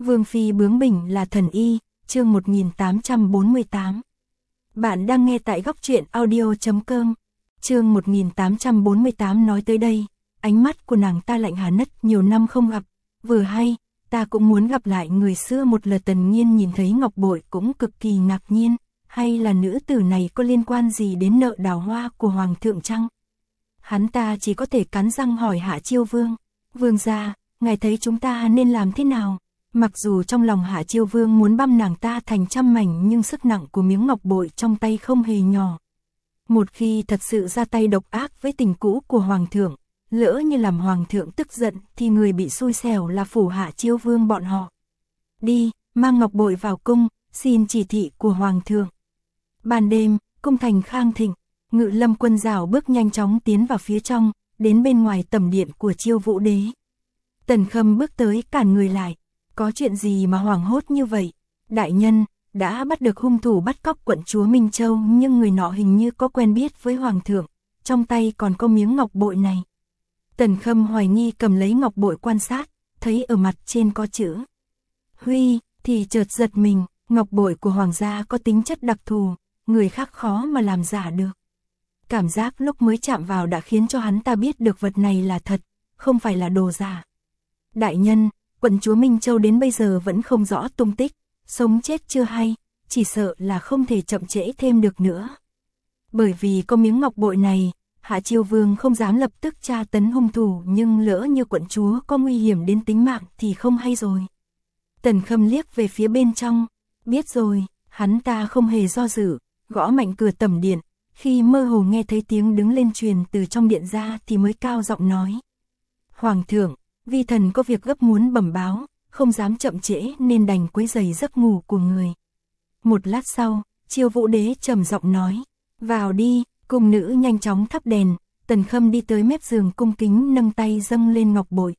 Vương phi bướng bỉnh là thần y, chương 1848. Bạn đang nghe tại góc truyện audio.com. Chương 1848 nói tới đây, ánh mắt của nàng ta lạnh hà nất, nhiều năm không gặp, vừa hay, ta cũng muốn gặp lại người xưa một lần. Tần Nhiên nhìn thấy ngọc bội cũng cực kỳ ngạc nhiên, hay là nữ tử này có liên quan gì đến nợ đào hoa của hoàng thượng chăng? Hắn ta chỉ có thể cắn răng hỏi Hạ Chiêu Vương, vương gia, ngài thấy chúng ta nên làm thế nào? Mặc dù trong lòng Hạ Chiêu Vương muốn băm nàng ta thành trăm mảnh, nhưng sức nặng của miếng ngọc bội trong tay không hề nhỏ. Một khi thật sự ra tay độc ác với tình cũ của hoàng thượng, lỡ như làm hoàng thượng tức giận thì người bị xui xẻo là phủ Hạ Chiêu Vương bọn họ. Đi, mang ngọc bội vào cung, xin chỉ thị của hoàng thượng. Ban đêm, cung thành khang thịnh, Ngự Lâm Quân rảo bước nhanh chóng tiến vào phía trong, đến bên ngoài tẩm điện của Chiêu Vũ Đế. Tần Khâm bước tới cản người lại. Có chuyện gì mà hoảng hốt như vậy? Đại nhân, đã bắt được hung thủ bắt cóc quận chúa Minh Châu, nhưng người nọ hình như có quen biết với hoàng thượng, trong tay còn có miếng ngọc bội này. Tần Khâm hoài nghi cầm lấy ngọc bội quan sát, thấy ở mặt trên có chữ Huy, thì chợt giật mình, ngọc bội của hoàng gia có tính chất đặc thù, người khác khó mà làm giả được. Cảm giác lúc mới chạm vào đã khiến cho hắn ta biết được vật này là thật, không phải là đồ giả. Đại nhân, quận chúa Minh Châu đến bây giờ vẫn không rõ tung tích, sống chết chưa hay, chỉ sợ là không thể chậm trễ thêm được nữa. Bởi vì có miếng ngọc bội này, Hạ Chiêu Vương không dám lập tức tra tấn hung thủ, nhưng lỡ như quận chúa có nguy hiểm đến tính mạng thì không hay rồi. Tần Khâm liếc về phía bên trong, biết rồi, hắn ta không hề do dự, gõ mạnh cửa tẩm điện, khi mơ hồ nghe thấy tiếng đứng lên truyền từ trong điện ra thì mới cao giọng nói. Hoàng thượng, vi thần có việc gấp muốn bẩm báo, không dám chậm trễ nên đành quấy rầy giấc ngủ của người. Một lát sau, Chiêu Vũ Đế trầm giọng nói, vào đi. Cung nữ nhanh chóng thắp đèn, Tần Khâm đi tới mép giường cung kính nâng tay dâng lên ngọc bội.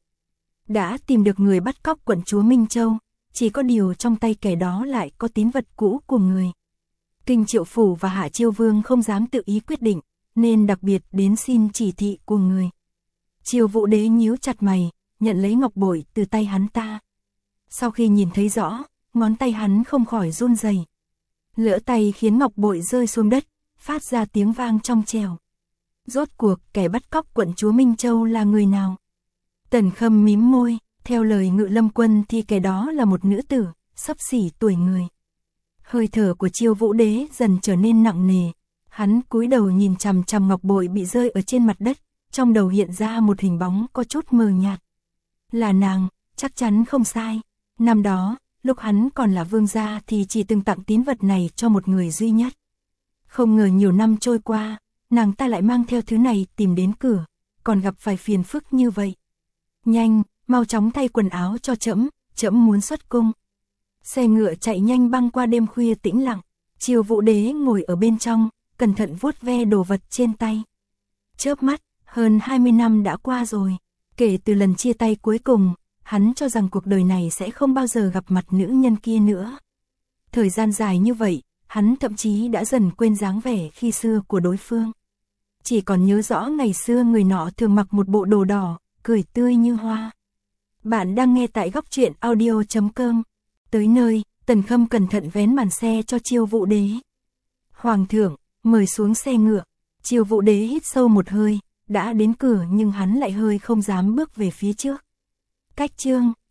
Đã tìm được người bắt cóc quận chúa Minh Châu, chỉ có điều trong tay kẻ đó lại có tín vật cũ của người. Kinh Triệu Phủ và Hạ Chiêu Vương không dám tự ý quyết định, nên đặc biệt đến xin chỉ thị của người. Chiêu Vũ Đế nhíu chặt mày, nhận lấy ngọc bội từ tay hắn ta. Sau khi nhìn thấy rõ, ngón tay hắn không khỏi run rẩy. Lỡ tay khiến ngọc bội rơi xuống đất, phát ra tiếng vang trong trẻo. Rốt cuộc kẻ bắt cóc quận chúa Minh Châu là người nào? Tần Khâm mím môi, theo lời Ngự Lâm Quân thì kẻ đó là một nữ tử, xấp xỉ tuổi người. Hơi thở của Chiêu Vũ Đế dần trở nên nặng nề, hắn cúi đầu nhìn chằm chằm ngọc bội bị rơi ở trên mặt đất, trong đầu hiện ra một hình bóng có chút mờ nhạt. Là nàng, chắc chắn không sai. Năm đó, lúc hắn còn là vương gia thì chỉ từng tặng tín vật này cho một người duy nhất. Không ngờ nhiều năm trôi qua, nàng ta lại mang theo thứ này tìm đến cửa, còn gặp phải phiền phức như vậy. Nhanh, mau chóng thay quần áo cho trẫm, trẫm muốn xuất cung. Xe ngựa chạy nhanh băng qua đêm khuya tĩnh lặng, Chiêu Vũ Đế ngồi ở bên trong, cẩn thận vuốt ve đồ vật trên tay. Chớp mắt, hơn 20 năm đã qua rồi, kể từ lần chia tay cuối cùng, hắn cho rằng cuộc đời này sẽ không bao giờ gặp mặt nữ nhân kia nữa. Thời gian dài như vậy, hắn thậm chí đã dần quên dáng vẻ khi xưa của đối phương. Chỉ còn nhớ rõ ngày xưa người nọ thường mặc một bộ đồ đỏ, cười tươi như hoa. Bạn đang nghe tại góc truyện audio.com. Tới nơi, Tần Khâm cẩn thận vén màn xe cho Chiêu Vũ Đế. Hoàng thượng, mời xuống xe ngựa. Chiêu Vũ Đế hít sâu một hơi, đã đến cửa nhưng hắn lại hơi không dám bước về phía trước. Cách chương